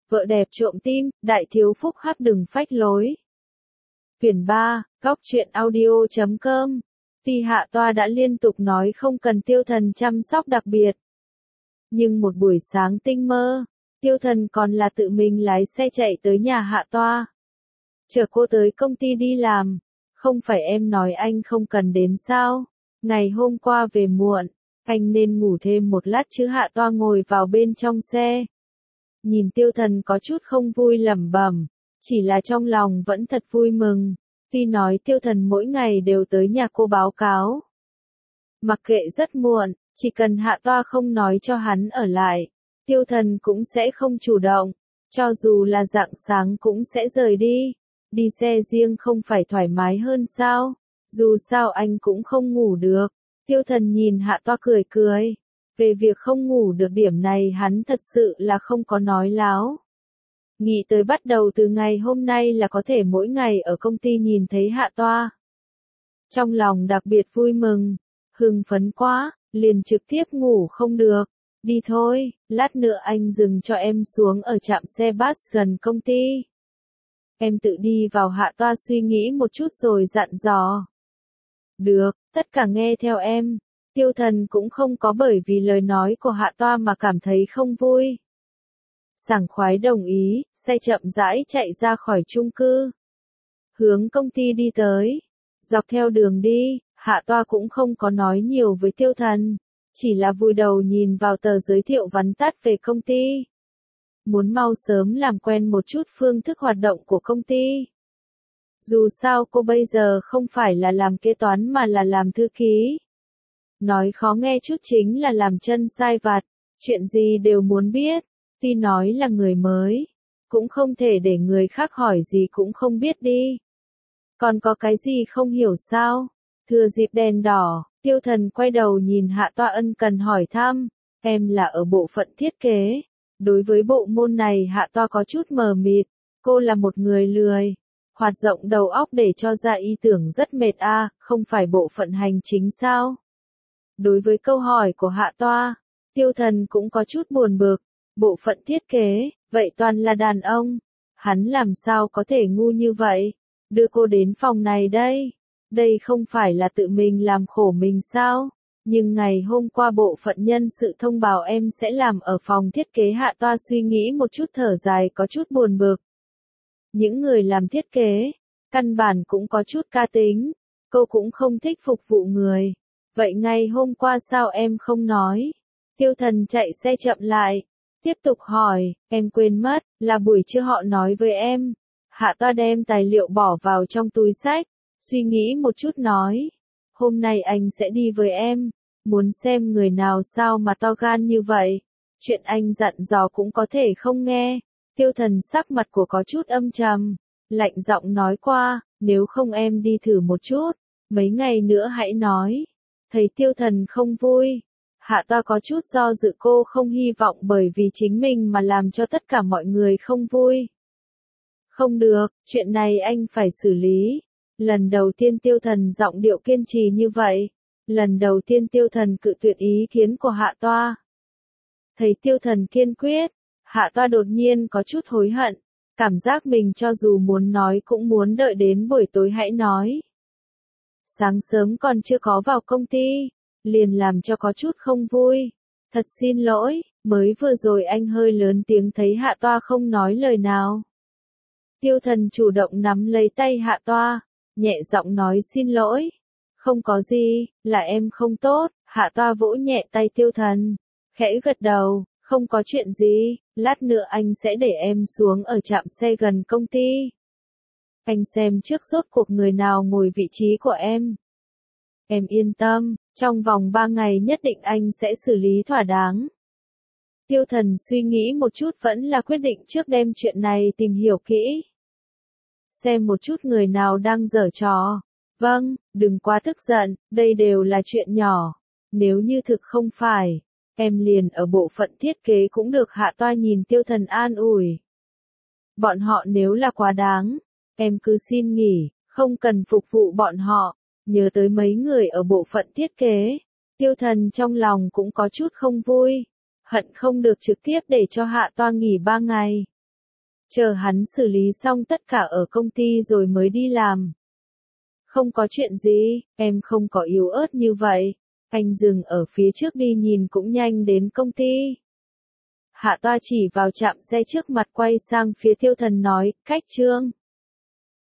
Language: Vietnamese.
Vợ đẹp trộm tim, đại thiếu phúc hắc đừng phách lối. Quyển 3, góc truyện audio.com. Tuy Hạ Toa đã liên tục nói không cần Tiêu Thần chăm sóc đặc biệt. Nhưng một buổi sáng tinh mơ, Tiêu Thần còn là tự mình lái xe chạy tới nhà Hạ Toa. Chờ cô tới công ty đi làm. Không phải em nói anh không cần đến sao? Ngày hôm qua về muộn, anh nên ngủ thêm một lát chứ. Hạ Toa ngồi vào bên trong xe. Nhìn Tiêu Thần có chút không vui lẩm bẩm, chỉ là trong lòng vẫn thật vui mừng. Tuy nói Tiêu Thần mỗi ngày đều tới nhà cô báo cáo. Mặc kệ rất muộn, chỉ cần Hạ Toa không nói cho hắn ở lại, Tiêu Thần cũng sẽ không chủ động, cho dù là rạng sáng cũng sẽ rời đi. Đi xe riêng không phải thoải mái hơn sao? Dù sao anh cũng không ngủ được. Tiêu Thần nhìn Hạ Toa cười cười. Về việc không ngủ được điểm này hắn thật sự là không có nói láo. Nghĩ tới bắt đầu từ ngày hôm nay là có thể mỗi ngày ở công ty nhìn thấy Hạ Toa. Trong lòng đặc biệt vui mừng, hưng phấn quá, liền trực tiếp ngủ không được. Đi thôi, lát nữa anh dừng cho em xuống ở trạm xe bus gần công ty. Em tự đi vào. Hạ Toa suy nghĩ một chút rồi dặn dò. Được, tất cả nghe theo em. Tiêu Thần cũng không có bởi vì lời nói của Hạ Toa mà cảm thấy không vui. Sảng khoái đồng ý, xe chậm rãi chạy ra khỏi chung cư. Hướng công ty đi tới. Dọc theo đường đi, Hạ Toa cũng không có nói nhiều với Tiêu Thần. Chỉ là vùi đầu nhìn vào tờ giới thiệu vắn tắt về công ty. Muốn mau sớm làm quen một chút phương thức hoạt động của công ty. Dù sao cô bây giờ không phải là làm kế toán mà là làm thư ký. Nói khó nghe chút chính là làm chân sai vặt, chuyện gì đều muốn biết. Tuy nói là người mới, cũng không thể để người khác hỏi gì cũng không biết đi. Còn có cái gì không hiểu sao? Thừa dịp đèn đỏ, Tiêu Thần quay đầu nhìn Hạ Toa ân cần hỏi thăm, em là ở bộ phận thiết kế. Đối với bộ môn này Hạ Toa có chút mờ mịt, cô là một người lười. Hoạt động đầu óc để cho ra ý tưởng rất mệt không phải bộ phận hành chính sao? Đối với câu hỏi của Hạ Toa, Tiêu Thần cũng có chút buồn bực. Bộ phận thiết kế, vậy toàn là đàn ông. Hắn làm sao có thể ngu như vậy? Đưa cô đến phòng này đây. Đây không phải là tự mình làm khổ mình sao? Nhưng ngày hôm qua bộ phận nhân sự thông báo em sẽ làm ở phòng thiết kế. Hạ Toa suy nghĩ một chút thở dài có chút buồn bực. Những người làm thiết kế, căn bản cũng có chút ca tính. Cô cũng không thích phục vụ người. Vậy ngày hôm qua sao em không nói? Tiêu Thần chạy xe chậm lại. Tiếp tục hỏi, em quên mất, là buổi trưa họ nói với em. Hạ Toa đem tài liệu bỏ vào trong túi xách, suy nghĩ một chút nói. Hôm nay anh sẽ đi với em, muốn xem người nào sao mà to gan như vậy. Chuyện anh dặn dò cũng có thể không nghe. Tiêu Thần sắc mặt của có chút âm trầm, lạnh giọng nói qua, nếu không em đi thử một chút, mấy ngày nữa hãy nói. Thấy Tiêu Thần không vui, Hạ Toa có chút do dự, cô không hy vọng bởi vì chính mình mà làm cho tất cả mọi người không vui. Không được, chuyện này anh phải xử lý. Lần đầu tiên Tiêu Thần giọng điệu kiên trì như vậy. Lần đầu tiên Tiêu Thần cự tuyệt ý kiến của Hạ Toa. Thấy Tiêu Thần kiên quyết, Hạ Toa đột nhiên có chút hối hận. Cảm giác mình cho dù muốn nói cũng muốn đợi đến buổi tối hãy nói. Sáng sớm còn chưa có vào công ty, liền làm cho có chút không vui. Thật xin lỗi, mới vừa rồi anh hơi lớn tiếng thấy Hạ Toa không nói lời nào. Tiêu Thần chủ động nắm lấy tay Hạ Toa, nhẹ giọng nói xin lỗi. Không có gì, là em không tốt. Hạ Toa vỗ nhẹ tay Tiêu Thần, khẽ gật đầu, không có chuyện gì, lát nữa anh sẽ để em xuống ở trạm xe gần công ty. Anh xem trước rốt cuộc người nào ngồi vị trí của em. Em yên tâm, trong vòng 3 ngày nhất định anh sẽ xử lý thỏa đáng. Tiêu Thần suy nghĩ một chút vẫn là quyết định trước đem chuyện này tìm hiểu kỹ. Xem một chút người nào đang giở trò. Vâng, đừng quá tức giận, đây đều là chuyện nhỏ. Nếu như thực không phải, em liền ở bộ phận thiết kế cũng được. Hạ Toa nhìn Tiêu Thần an ủi. Bọn họ nếu là quá đáng, em cứ xin nghỉ, không cần phục vụ bọn họ. Nhớ tới mấy người ở bộ phận thiết kế, Tiêu Thần trong lòng cũng có chút không vui. Hận không được trực tiếp để cho Hạ Toa nghỉ 3 ngày. chờ hắn xử lý xong tất cả ở công ty rồi mới đi làm. Không có chuyện gì, em không có yếu ớt như vậy. Anh dừng ở phía trước đi nhìn cũng nhanh đến công ty. Hạ Toa chỉ vào trạm xe trước mặt quay sang phía Tiêu Thần nói, Cách Trương.